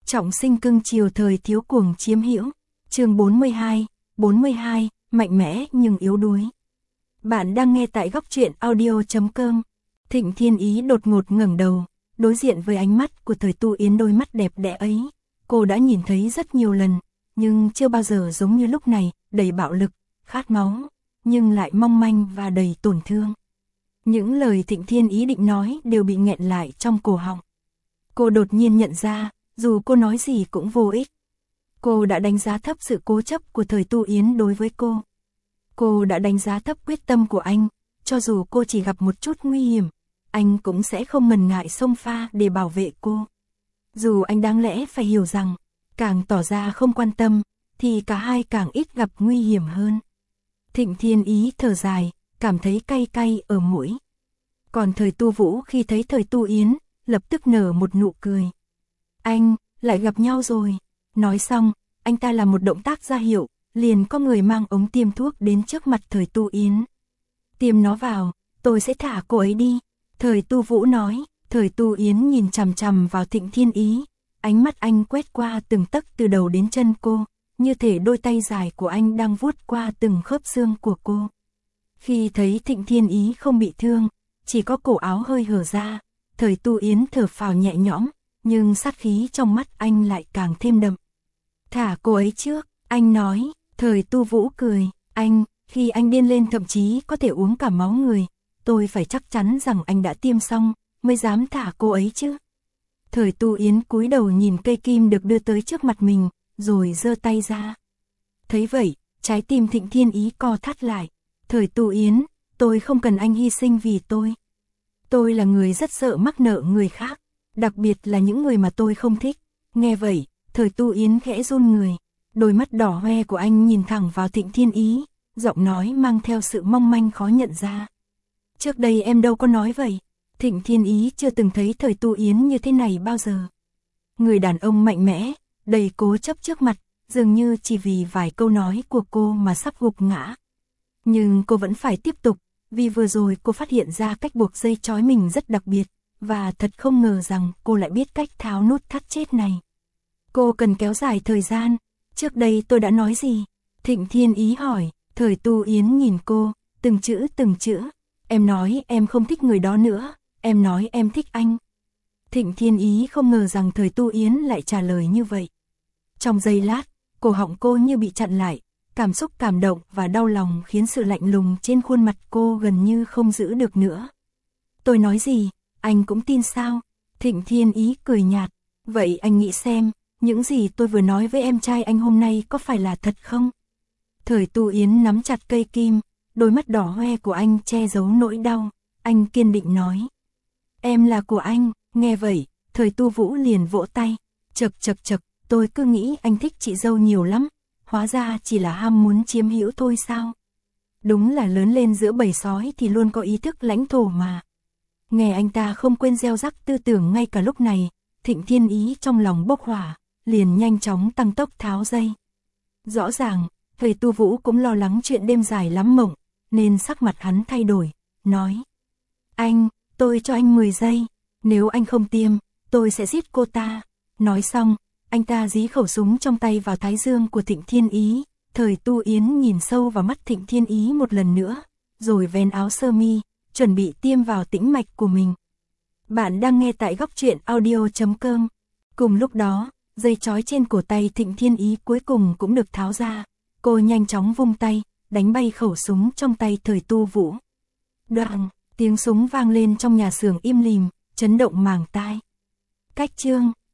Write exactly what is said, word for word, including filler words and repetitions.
Trọng sinh cưng chiều thời thiếu cuồng chiếm hữu. Chương bốn mươi hai, bốn mươi hai, mạnh mẽ nhưng yếu đuối. Bạn đang nghe tại góc truyện audio chấm com. Thịnh Thiên Ý đột ngột ngẩng đầu, đối diện với ánh mắt của Thời Tu Yến đôi mắt đẹp đẽ ấy. Cô đã nhìn thấy rất nhiều lần, nhưng chưa bao giờ giống như lúc này, đầy bạo lực, khát máu, nhưng lại mong manh và đầy tổn thương. Những lời Thịnh Thiên Ý định nói đều bị nghẹn lại trong cổ họng. Cô đột nhiên nhận ra, dù cô nói gì cũng vô ích. Cô đã đánh giá thấp sự cố chấp của Thời Tu Yến đối với cô. Cô đã đánh giá thấp quyết tâm của anh, cho dù cô chỉ gặp một chút nguy hiểm, anh cũng sẽ không ngần ngại xông pha để bảo vệ cô. Dù anh đáng lẽ phải hiểu rằng, càng tỏ ra không quan tâm, thì cả hai càng ít gặp nguy hiểm hơn. Thịnh Thiên Ý thở dài, cảm thấy cay cay ở mũi. Còn Thời Tu Vũ khi thấy Thời Tu Yến, lập tức nở một nụ cười. Anh, lại gặp nhau rồi. Nói xong, anh ta làm một động tác ra hiệu, liền có người mang ống tiêm thuốc đến trước mặt Thời Tu Yến. Tiêm nó vào, tôi sẽ thả cô ấy đi. Thời Tu Vũ nói. Thời Tu Yến nhìn chằm chằm vào Thịnh Thiên Ý, ánh mắt anh quét qua từng tấc từ đầu đến chân cô, như thể đôi tay dài của anh đang vuốt qua từng khớp xương của cô. Khi thấy Thịnh Thiên Ý không bị thương, chỉ có cổ áo hơi hở ra, Thời Tu Yến thở phào nhẹ nhõm, nhưng sát khí trong mắt anh lại càng thêm đậm. Thả cô ấy trước, anh nói. Thời Tu Vũ cười. Anh, khi anh điên lên thậm chí có thể uống cả máu người, tôi phải chắc chắn rằng anh đã tiêm xong, mới dám thả cô ấy chứ. Thời Tu Yến cúi đầu nhìn cây kim được đưa tới trước mặt mình, rồi giơ tay ra. Thấy vậy, trái tim Thịnh Thiên Ý co thắt lại. Thời Tu Yến, tôi không cần anh hy sinh vì tôi. Tôi là người rất sợ mắc nợ người khác, đặc biệt là những người mà tôi không thích. Nghe vậy, Thời Tu Yến khẽ run người. Đôi mắt đỏ hoe của anh nhìn thẳng vào Thịnh Thiên Ý, giọng nói mang theo sự mong manh khó nhận ra. Trước đây em đâu có nói vậy. Thịnh Thiên Ý chưa từng thấy Thời Tu Yến như thế này bao giờ. Người đàn ông mạnh mẽ, đầy cố chấp trước mặt, dường như chỉ vì vài câu nói của cô mà sắp gục ngã. Nhưng cô vẫn phải tiếp tục, vì vừa rồi cô phát hiện ra cách buộc dây trói mình rất đặc biệt, và thật không ngờ rằng cô lại biết cách tháo nút thắt chết này. Cô cần kéo dài thời gian. Trước đây tôi đã nói gì? Thịnh Thiên Ý hỏi. Thời Tu Yến nhìn cô, từng chữ từng chữ. Em nói em không thích người đó nữa, em nói em thích anh. Thịnh Thiên Ý không ngờ rằng Thời Tu Yến lại trả lời như vậy. Trong giây lát, cổ họng cô như bị chặn lại, cảm xúc cảm động và đau lòng khiến sự lạnh lùng trên khuôn mặt cô gần như không giữ được nữa. Tôi nói gì, anh cũng tin sao? Thịnh Thiên Ý cười nhạt. Vậy anh nghĩ xem, những gì tôi vừa nói với em trai anh hôm nay có phải là thật không? Thời Tu Yến nắm chặt cây kim, đôi mắt đỏ hoe của anh che giấu nỗi đau. Anh kiên định nói. Em là của anh. Nghe vậy, Thời Tu Vũ liền vỗ tay. Chật chật chật, tôi cứ nghĩ anh thích chị dâu nhiều lắm. Hóa ra chỉ là ham muốn chiếm hữu thôi sao? Đúng là lớn lên giữa bầy sói thì luôn có ý thức lãnh thổ mà. Nghe anh ta không quên gieo rắc tư tưởng ngay cả lúc này, Thịnh Thiên Ý trong lòng bốc hỏa, liền nhanh chóng tăng tốc tháo dây. Rõ ràng, Thời Tu Vũ cũng lo lắng chuyện đêm dài lắm mộng, nên sắc mặt hắn thay đổi, nói. Anh, tôi cho anh mười giây, nếu anh không tiêm, tôi sẽ giết cô ta. Nói xong, anh ta dí khẩu súng trong tay vào thái dương của Thịnh Thiên Ý. Thời Tu Yến nhìn sâu vào mắt Thịnh Thiên Ý một lần nữa, rồi vén áo sơ mi, chuẩn bị tiêm vào tĩnh mạch của mình. Bạn đang nghe tại góc truyện audio chấm com. Cùng lúc đó, dây trói trên cổ tay Thịnh Thiên Ý cuối cùng cũng được tháo ra. Cô nhanh chóng vung tay, đánh bay khẩu súng trong tay Thời Tu Vũ. Đoàng, tiếng súng vang lên trong nhà xưởng im lìm, chấn động màng tai. Cách chương